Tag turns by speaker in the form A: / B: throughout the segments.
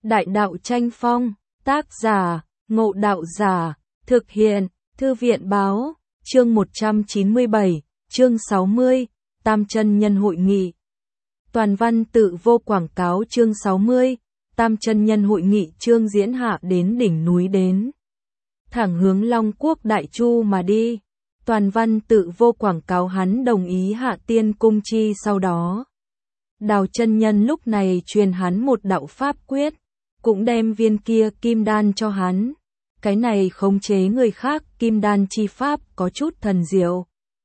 A: Đại đạo tranh phong, tác giả, Ngộ Đạo Giả, thực hiện, Thư viện báo, chương 197, chương 60, Tam Chân Nhân hội nghị. Toàn văn tự vô quảng cáo chương 60, Tam Chân Nhân hội nghị chương diễn hạ đến đỉnh núi đến. Thẳng hướng Long Quốc Đại Chu mà đi. Toàn văn tự vô quảng cáo hắn đồng ý hạ tiên cung chi sau đó. Đào chân nhân lúc này truyền hắn một đạo pháp quyết, cũng đem viên kia kim đan cho hắn. Cái này khống chế người khác kim đan chi pháp có chút thần diệu.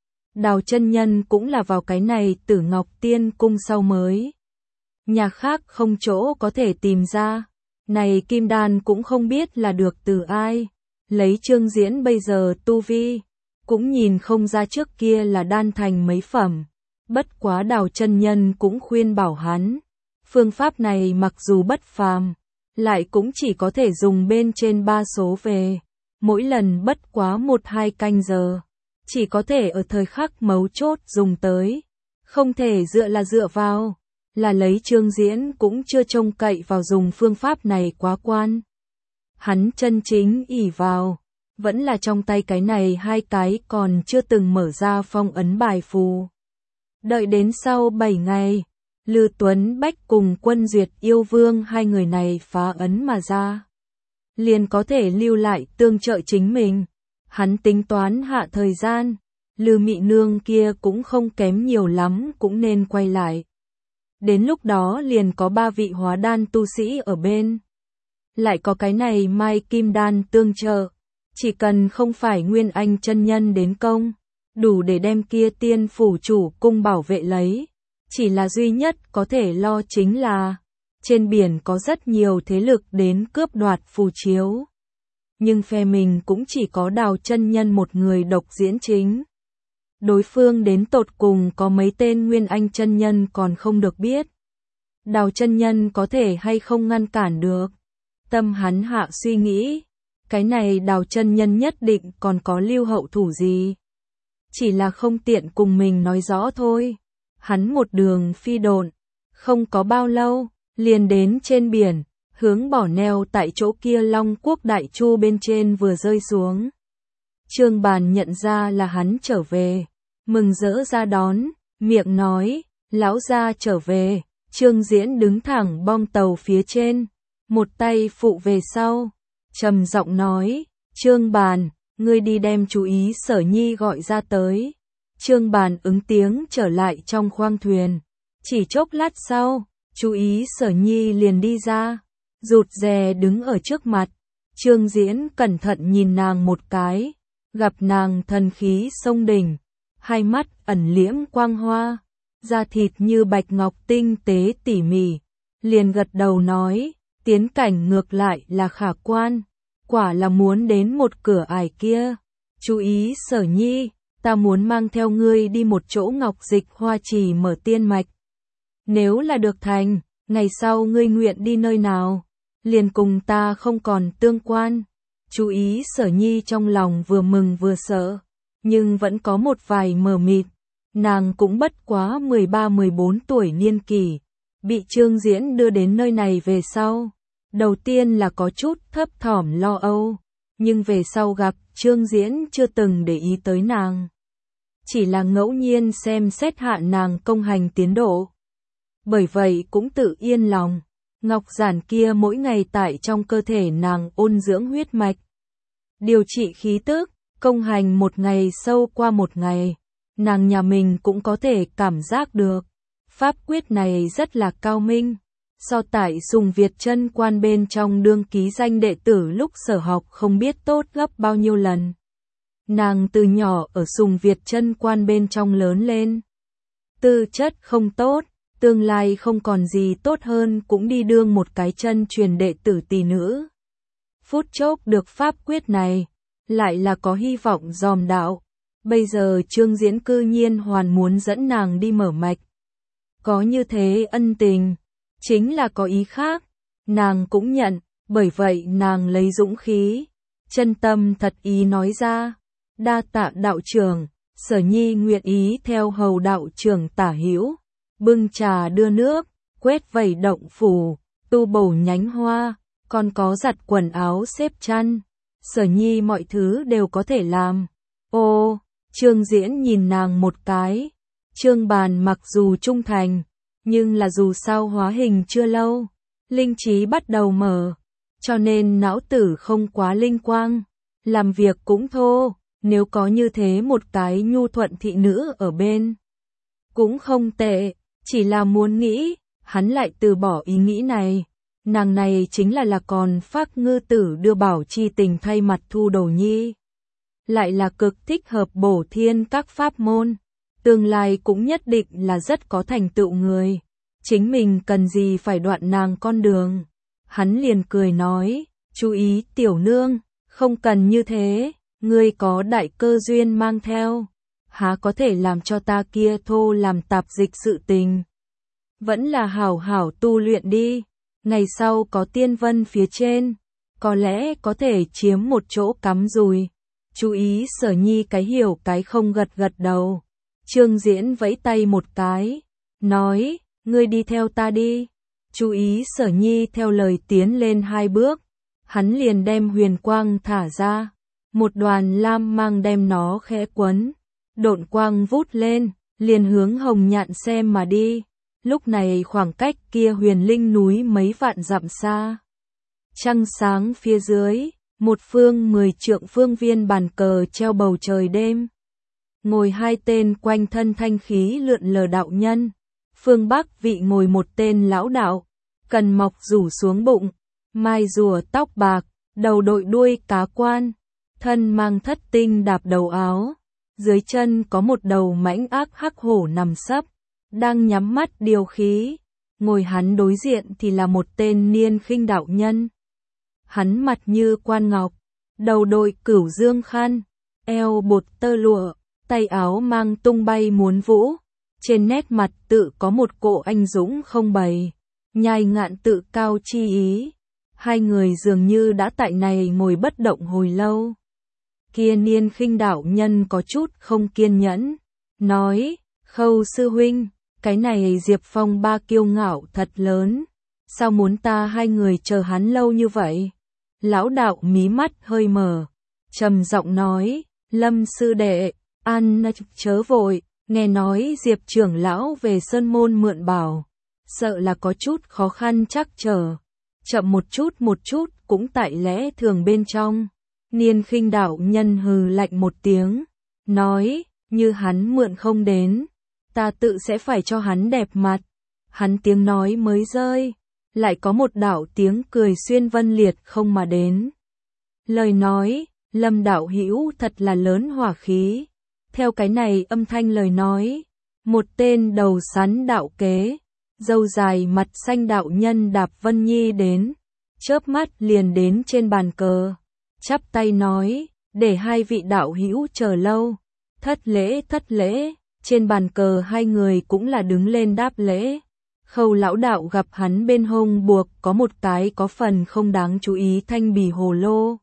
A: Đào chân nhân cũng là vào cái này Tử Ngọc Tiên cung sau mới. Nhà khác không chỗ có thể tìm ra. Này kim đan cũng không biết là được từ ai. Lấy Trương Diễn bây giờ tu vi, cũng nhìn không ra trước kia là đan thành mấy phẩm. Bất quá Đào chân nhân cũng khuyên bảo hắn, phương pháp này mặc dù bất phàm, lại cũng chỉ có thể dùng bên trên 3 số về, mỗi lần bất quá 1-2 canh giờ, chỉ có thể ở thời khắc mấu chốt dùng tới, không thể dựa vào, là lấy Trương Diễn cũng chưa trông cậy vào dùng phương pháp này quá quan. Hắn chân chính ỷ vào, vẫn là trong tay cái này 2 cái còn chưa từng mở ra phong ấn bài phù. Đợi đến sau 7 ngày, Lư Tuấn Bách cùng Quân Duyệt Yêu Vương hai người này phá ấn mà ra, liền có thể lưu lại tương trợ chính mình. Hắn tính toán hạ thời gian, Lư Mị Nương kia cũng không kém nhiều lắm cũng nên quay lại. Đến lúc đó liền có 3 vị hóa đan tu sĩ ở bên. Lại có cái này Mai Kim Đan tương trợ, chỉ cần không phải Nguyên Anh chân nhân đến công, đủ để đem kia tiên phủ chủ cung bảo vệ lấy. Chỉ là duy nhất có thể lo chính là, trên biển có rất nhiều thế lực đến cướp đoạt phù chiếu. Nhưng phe mình cũng chỉ có Đào chân nhân một người độc diễn chính. Đối phương đến tột cùng có mấy tên Nguyên Anh chân nhân còn không được biết. Đào chân nhân có thể hay không ngăn cản được. Tâm hắn hạ suy nghĩ, cái này Đào chân nhân nhất định còn có lưu hậu thủ gì. Chỉ là không tiện cùng mình nói rõ thôi. Hắn một đường phi độn, không có bao lâu, liền đến trên biển, hướng bỏ neo tại chỗ kia Long Quốc Đại Chu bên trên vừa rơi xuống. Trương Bàn nhận ra là hắn trở về, mừng rỡ ra đón, miệng nói, lão gia trở về. Trương Diễn đứng thẳng bong tàu phía trên, một tay phụ về sau, trầm giọng nói, Trương Bàn, ngươi đi đem chú ý Sở Nhi gọi ra tới. Trương Bàn ứng tiếng trở lại trong khoang thuyền. Chỉ chốc lát sau, chú ý Sở Nhi liền đi ra, rụt rè đứng ở trước mặt. Trương Diễn cẩn thận nhìn nàng một cái, gặp nàng thần khí sông đỉnh, hai mắt ẩn liễm quang hoa, da thịt như bạch ngọc tinh tế tỉ mỉ, liền gật đầu nói, tiến cảnh ngược lại là khả quan, quả là muốn đến một cửa ải kia. Chú ý Sở Nhi, ta muốn mang theo ngươi đi một chỗ Ngọc Dịch Hoa Trì mở tiên mạch. Nếu là được thành, ngày sau ngươi nguyện đi nơi nào, liền cùng ta không còn tương quan. Chú ý Sở Nhi trong lòng vừa mừng vừa sợ, nhưng vẫn có một vài mờ mịt. Nàng cũng bất quá 13-14 tuổi niên kỷ, bị Trương Diễn đưa đến nơi này về sau. Đầu tiên là có chút thấp thỏm lo âu, nhưng về sau gặp Trương Diễn chưa từng để ý tới nàng. Chỉ là ngẫu nhiên xem xét hạ nàng công hành tiến độ. Bởi vậy cũng tự yên lòng, ngọc giản kia mỗi ngày tại trong cơ thể nàng ôn dưỡng huyết mạch. Điều trị khí tức, công hành một ngày sâu qua một ngày, nàng nhà mình cũng có thể cảm giác được. Pháp quyết này rất là cao minh, so tại Sùng Việt Chân Quan bên trong đương ký danh đệ tử lúc sở học không biết tốt gấp bao nhiêu lần. Nàng từ nhỏ ở Sùng Việt Chân Quan bên trong lớn lên. Tư chất không tốt, tương lai không còn gì tốt hơn cũng đi đương một cái chân truyền đệ tử tỷ nữ. Phút chốc được pháp quyết này, lại là có hy vọng dòm đạo. Bây giờ Trương Diễn cư nhiên hoàn muốn dẫn nàng đi mở mạch. Có như thế ân tình, chính là có ý khác. Nàng cũng nhận, bởi vậy nàng lấy dũng khí, chân tâm thật ý nói ra. Đa tạ đạo trưởng, Sở Nhi nguyện ý theo hầu đạo trưởng tả hữu, bưng trà đưa nước, quét vẩy động phủ, tu bổ nhánh hoa, còn có giặt quần áo xếp chăn. Sở Nhi mọi thứ đều có thể làm. Ô, Trương Diễn nhìn nàng một cái. Trương Bàn mặc dù trung thành, nhưng là dù sao hóa hình chưa lâu, linh trí bắt đầu mở, cho nên não tử không quá linh quang, làm việc cũng thô, nếu có như thế một cái nhu thuận thị nữ ở bên, cũng không tệ, chỉ là muốn nghĩ, hắn lại từ bỏ ý nghĩ này. Nàng này chính là còn Phác Ngư Tử đưa Bảo Chi Tình thay mặt thu đồ nhi. Lại là cực thích hợp bổ thiên các pháp môn, tương lai cũng nhất định là rất có thành tựu người. Chính mình cần gì phải đoạn nàng con đường. Hắn liền cười nói, chú ý tiểu nương, không cần như thế, ngươi có đại cơ duyên mang theo, há có thể làm cho ta kia thô làm tạp dịch sự tình. Vẫn là hảo hảo tu luyện đi, ngày sau có tiên vân phía trên, có lẽ có thể chiếm một chỗ cắm rùi. Chú ý Sở Nhi cái hiểu cái không gật gật đầu. Trương Diễn vẫy tay một cái, nói, ngươi đi theo ta đi. Chú ý Sở Nhi theo lời tiến lên 2 bước, hắn liền đem huyền quang thả ra, một đoàn lam mang đem nó khẽ quấn, độn quang vút lên, liền hướng Hồng Nhạn xem mà đi. Lúc này khoảng cách kia huyền linh núi mấy vạn dặm xa. Trăng sáng phía dưới, một phương 10 trượng phương viên bàn cờ treo bầu trời đêm. Ngồi 2 tên quanh thân thanh khí lượn lờ đạo nhân. Phương Bắc vị ngồi một tên lão đạo, cần mọc rủ xuống bụng, mai rùa tóc bạc, đầu đội đuôi cá quan, thân mang thất tinh đạp đầu áo, dưới chân có một đầu mãnh ác hắc hổ nằm sấp, đang nhắm mắt điều khí. Ngồi hắn đối diện thì là một tên niên khinh đạo nhân. Hắn mặt như quan ngọc, đầu đội cửu dương khăn, eo bột tơ lụa, tay áo mang tung bay muốn vũ. Trên nét mặt tự có một cỗ anh dũng không bày, nhai ngạn tự cao chi ý. Hai người dường như đã tại này ngồi bất động hồi lâu. Kia niên khinh đạo nhân có chút không kiên nhẫn, nói, Khâu sư huynh, cái này Diệp Phong ba kiêu ngạo thật lớn, sao muốn ta 2 người chờ hắn lâu như vậy? Lão đạo mí mắt hơi mở, trầm giọng nói, Lâm sư đệ, an chớ vội, nghe nói Diệp trưởng lão về sơn môn mượn bảo, sợ là có chút khó khăn trắc trở, chậm một chút cũng tại lẽ thường bên trong. Niên khinh đạo nhân hừ lạnh một tiếng, nói, như hắn mượn không đến, ta tự sẽ phải cho hắn đẹp mặt. Hắn tiếng nói mới rơi, lại có một đạo tiếng cười xuyên vân liệt không mà đến. Lời nói, Lâm đạo hữu thật là lớn hỏa khí. Theo cái này âm thanh lời nói, một tên đầu sắn đạo kế, râu dài mặt xanh đạo nhân đạp Vân Nhi đến, chớp mắt liền đến trên bàn cờ, chắp tay nói, để 2 vị đạo hữu chờ lâu, thất lễ. Trên bàn cờ 2 người cũng là đứng lên đáp lễ. Khâu lão đạo gặp hắn bên hông buộc có một cái có phần không đáng chú ý thanh bì hồ lô,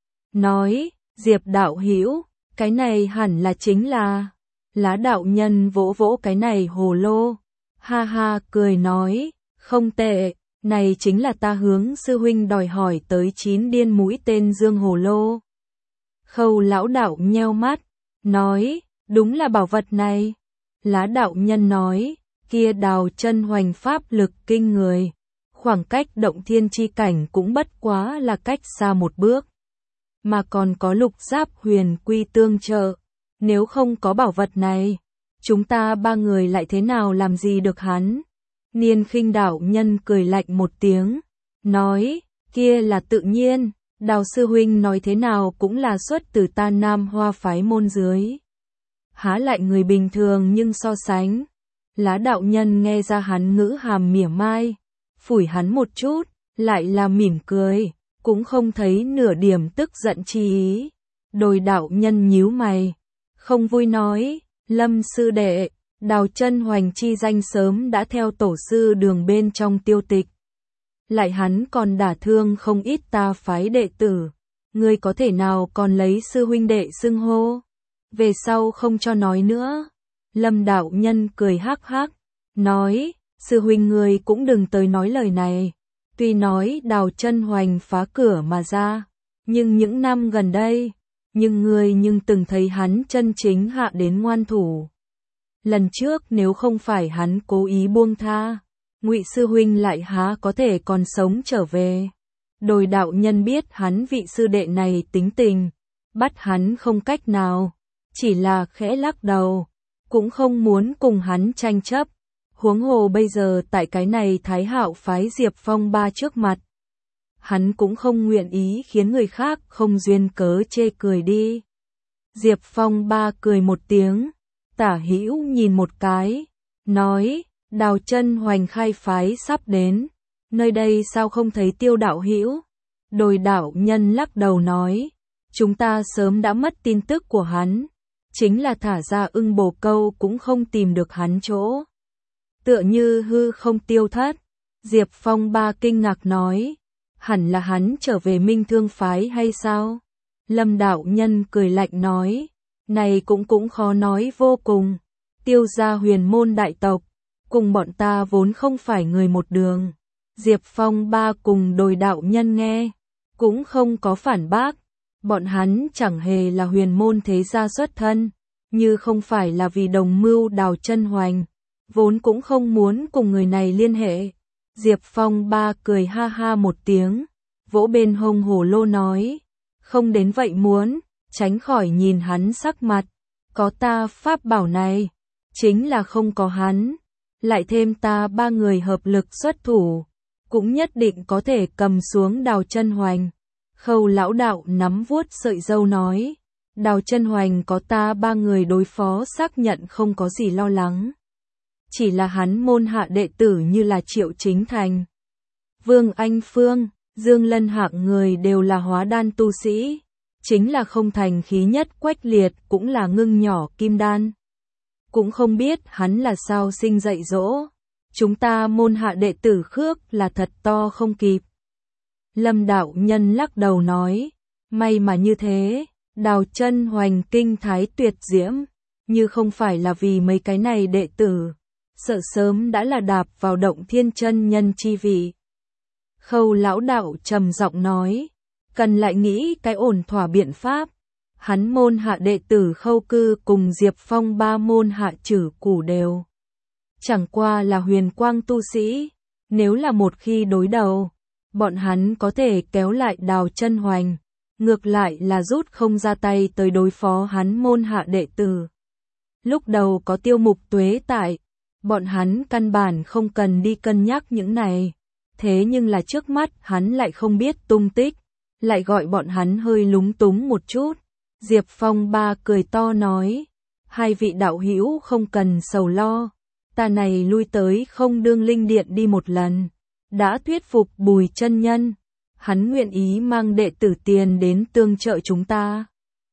A: nói, Diệp đạo hữu, cái này hẳn là chính là. Lá đạo nhân vỗ vỗ cái này hồ lô, ha ha cười nói, không tệ, này chính là ta hướng sư huynh đòi hỏi tới 9 điên mũi tên dương hồ lô. Khâu lão đạo nheo mắt, nói, đúng là bảo vật này. Lá đạo nhân nói, kia đào chân hoành pháp lực kinh người, khoảng cách động thiên chi cảnh cũng bất quá là cách xa một bước, mà còn có lục giáp huyền quy tương trợ, nếu không có bảo vật này, chúng ta 3 người lại thế nào làm gì được hắn. Niên khinh đạo nhân cười lạnh một tiếng, nói, kia là tự nhiên, Đào sư huynh nói thế nào cũng là xuất từ ta Nam Hoa phái môn dưới. Há lại người bình thường nhưng so sánh. Lá đạo nhân nghe ra hắn ngữ hàm mỉa mai, phủi hắn một chút, lại là mỉm cười, cũng không thấy nửa điểm tức giận chi ý. Đồi đạo nhân nhíu mày, không vui nói, Lâm sư đệ, Đào chân hoành chi danh sớm đã theo tổ sư đường bên trong tiêu tịch. Lại hắn còn đả thương không ít ta phái đệ tử, ngươi có thể nào còn lấy sư huynh đệ xưng hô, về sau không cho nói nữa. Lâm đạo nhân cười hắc hắc, nói, sư huynh ngươi cũng đừng tới nói lời này, Tuy nói Đào Chân Hoành phá cửa mà ra, nhưng những năm gần đây, nhưng từng thấy hắn chân chính hạ đến ngoan thủ. Lần trước nếu không phải hắn cố ý buông tha, Ngụy sư huynh lại há có thể còn sống trở về. Đồi đạo nhân biết hắn vị sư đệ này tính tình, bắt hắn không cách nào, chỉ là khẽ lắc đầu, cũng không muốn cùng hắn tranh chấp. Huống hồ bây giờ tại cái này Thái Hạo phái Diệp Phong ba trước mặt, hắn cũng không nguyện ý khiến người khác không duyên cớ chê cười đi. Diệp Phong ba cười một tiếng, Tả Hữu nhìn một cái, nói, Đào Chân Hoành khai phái sắp đến, nơi đây sao không thấy Tiêu đạo hữu? Đồi đạo nhân lắc đầu nói, chúng ta sớm đã mất tin tức của hắn, chính là thả ra Ưng Bồ Câu cũng không tìm được hắn chỗ. Tựa như hư không tiêu thất. Diệp Phong ba kinh ngạc nói, hẳn là hắn trở về Minh Thương phái hay sao? Lâm đạo nhân cười lạnh nói, này cũng khó nói vô cùng. Tiêu gia huyền môn đại tộc, cùng bọn ta vốn không phải người một đường. Diệp Phong ba cùng Đồi đạo nhân nghe, cũng không có phản bác. Bọn hắn chẳng hề là huyền môn thế gia xuất thân, như không phải là vì đồng mưu Đào Chân Hoành, vốn cũng không muốn cùng người này liên hệ. Diệp Phong ba cười ha ha một tiếng, vỗ bên hông hổ lô nói, không đến vậy muốn, tránh khỏi nhìn hắn sắc mặt, có ta pháp bảo này, chính là không có hắn, lại thêm ta ba người hợp lực xuất thủ, cũng nhất định có thể cầm xuống Đào Chân Hoành. Khâu lão đạo nắm vuốt sợi râu nói, Đào Chân Hoành có ta ba người đối phó xác nhận không có gì lo lắng. Chỉ là hắn môn hạ đệ tử như là Triệu Chính Thành, Vương Anh Phương, Dương Lân hạng người đều là hóa đan tu sĩ, chính là không thành khí nhất Quách Liệt cũng là ngưng nhỏ kim đan. Cũng không biết hắn là sao sinh dạy dỗ, chúng ta môn hạ đệ tử khước là thật to không kịp. Lâm đạo nhân lắc đầu nói, may mà như thế, Đào Chân Hoành kinh thái tuyệt diễm, như không phải là vì mấy cái này đệ tử, sợ sớm đã là đạp vào Động Thiên chân nhân chi vị. Khâu lão đạo trầm giọng nói, cần lại nghĩ cái ổn thỏa biện pháp. Hắn môn hạ đệ tử Khâu Cư cùng Diệp Phong ba môn hạ Trử Củ đều chẳng qua là huyền quang tu sĩ, nếu là một khi đối đầu, bọn hắn có thể kéo lại Đào Chân Hoành, ngược lại là rút không ra tay tới đối phó hắn môn hạ đệ tử. Lúc đầu có Tiêu Mục Tuế tại, bọn hắn căn bản không cần đi cân nhắc những này, thế nhưng là trước mắt hắn lại không biết tung tích, lại gọi bọn hắn hơi lúng túng một chút. Diệp Phong ba cười to nói, hai vị đạo hữu không cần sầu lo, ta này lui tới Không Đương Linh Điện đi một lần, đã thuyết phục Bùi chân nhân, hắn nguyện ý mang đệ tử tiền đến tương trợ chúng ta.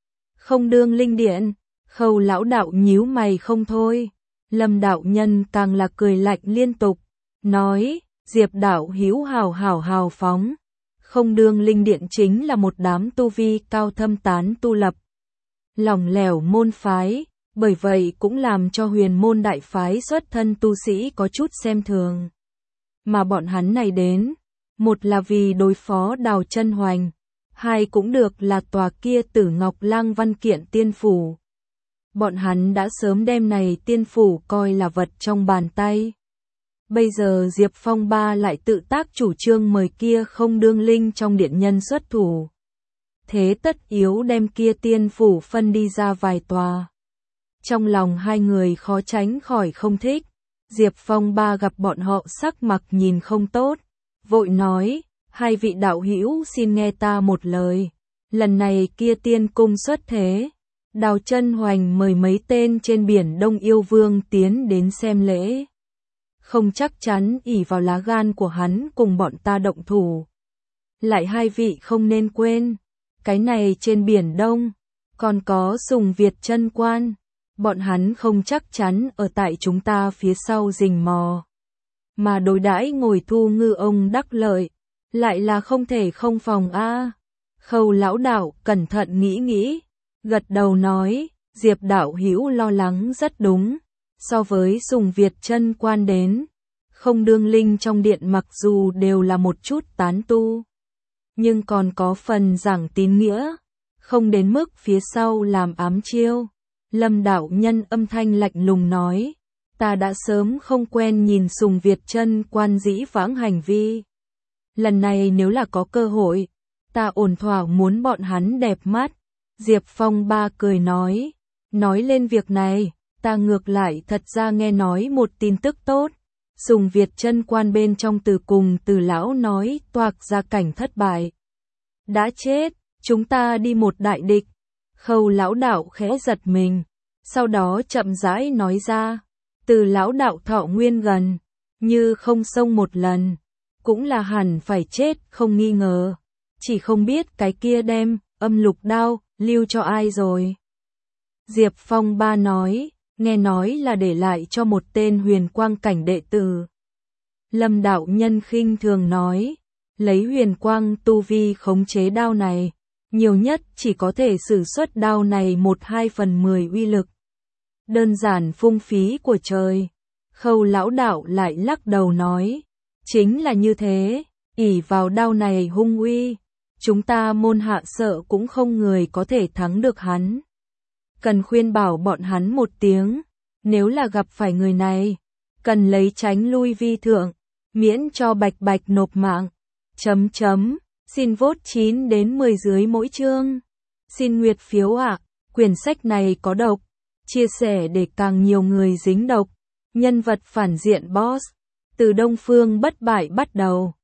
A: Không Đương Linh Điện, Khâu lão đạo nhíu mày không thôi, Lâm đạo nhân càng là cười lạnh liên tục, nói, Diệp đạo hữu hào phóng. Không Đương Linh Điện chính là một đám tu vi cao thâm tán tu lập lỏng lẻo môn phái, bởi vậy cũng làm cho huyền môn đại phái xuất thân tu sĩ có chút xem thường. Mà bọn hắn này đến, một là vì đối phó Đào Chân Hoành, hai cũng được là tòa kia Tử Ngọc Lang văn kiện tiên phủ. Bọn hắn đã sớm đem này tiên phủ coi là vật trong bàn tay. Bây giờ Diệp Phong ba lại tự tác chủ trương mời kia Không Đương Linh trong điện nhân xuất thủ. Thế tất yếu đem kia tiên phủ phân đi ra vài tòa. Trong lòng hai người khó tránh khỏi không thích. Diệp Phong ba gặp bọn họ sắc mặt nhìn không tốt, vội nói, hai vị đạo hữu xin nghe ta một lời. Lần này kia tiên cung xuất thế, Đào Chân Hoành mời mấy tên trên biển Đông yêu vương tiến đến xem lễ. Không chắc chắn ỷ vào lá gan của hắn cùng bọn ta động thủ. Lại hai vị không nên quên, cái này trên biển Đông, còn có Sùng Việt Chân Quan, bọn hắn không chắc chắn ở tại chúng ta phía sau rình mò. Mà đối đãi ngồi thu ngư ông đắc lợi, lại là không thể không phòng a. Khâu lão đạo cẩn thận nghĩ, gật đầu nói, Diệp đạo hữu lo lắng rất đúng, so với Sùng Việt Chân Quan đến, không đương linh trong điện mặc dù đều là một chút tán tu, nhưng còn có phần giảng tín nghĩa, không đến mức phía sau làm ám chiêu. Lâm đạo nhân âm thanh lạnh lùng nói, ta đã sớm không quen nhìn Sùng Việt Chân Quan dĩ vãng hành vi. Lần này nếu là có cơ hội, ta ổn thỏa muốn bọn hắn đẹp mắt. Diệp Phong Ba cười nói lên việc này, ta ngược lại thật ra nghe nói một tin tức tốt. Sùng Việt Chân Quan bên trong từ cùng Từ lão nói toạc ra cảnh thất bại. Đã chết, chúng ta đi một đại địch. Khâu lão đạo khẽ giật mình, sau đó chậm rãi nói ra, Từ lão đạo thọ nguyên gần, như không xông một lần, cũng là hẳn phải chết không nghi ngờ, chỉ không biết cái kia đem âm lục đao lưu cho ai rồi. Diệp Phong Ba nói, nghe nói là để lại cho một tên huyền quang cảnh đệ tử. Lâm đạo nhân khinh thường nói, lấy huyền quang tu vi khống chế đao này, nhiều nhất chỉ có thể sử xuất đao này 1/2/10 uy lực. Đơn giản phung phí của trời. Khâu lão đạo lại lắc đầu nói, chính là như thế, ỷ vào đao này hung uy, chúng ta môn hạ sợ cũng không người có thể thắng được hắn. Cần khuyên bảo bọn hắn một tiếng, nếu là gặp phải người này, cần lấy tránh lui vi thượng, miễn cho bạch bạch nộp mạng. Xin vote 9 đến 10 dưới mỗi chương. Xin nguyệt phiếu ạ. Quyển sách này có độc. Chia sẻ để càng nhiều người dính độc. Nhân vật phản diện boss. Từ Đông Phương bất bại bắt đầu.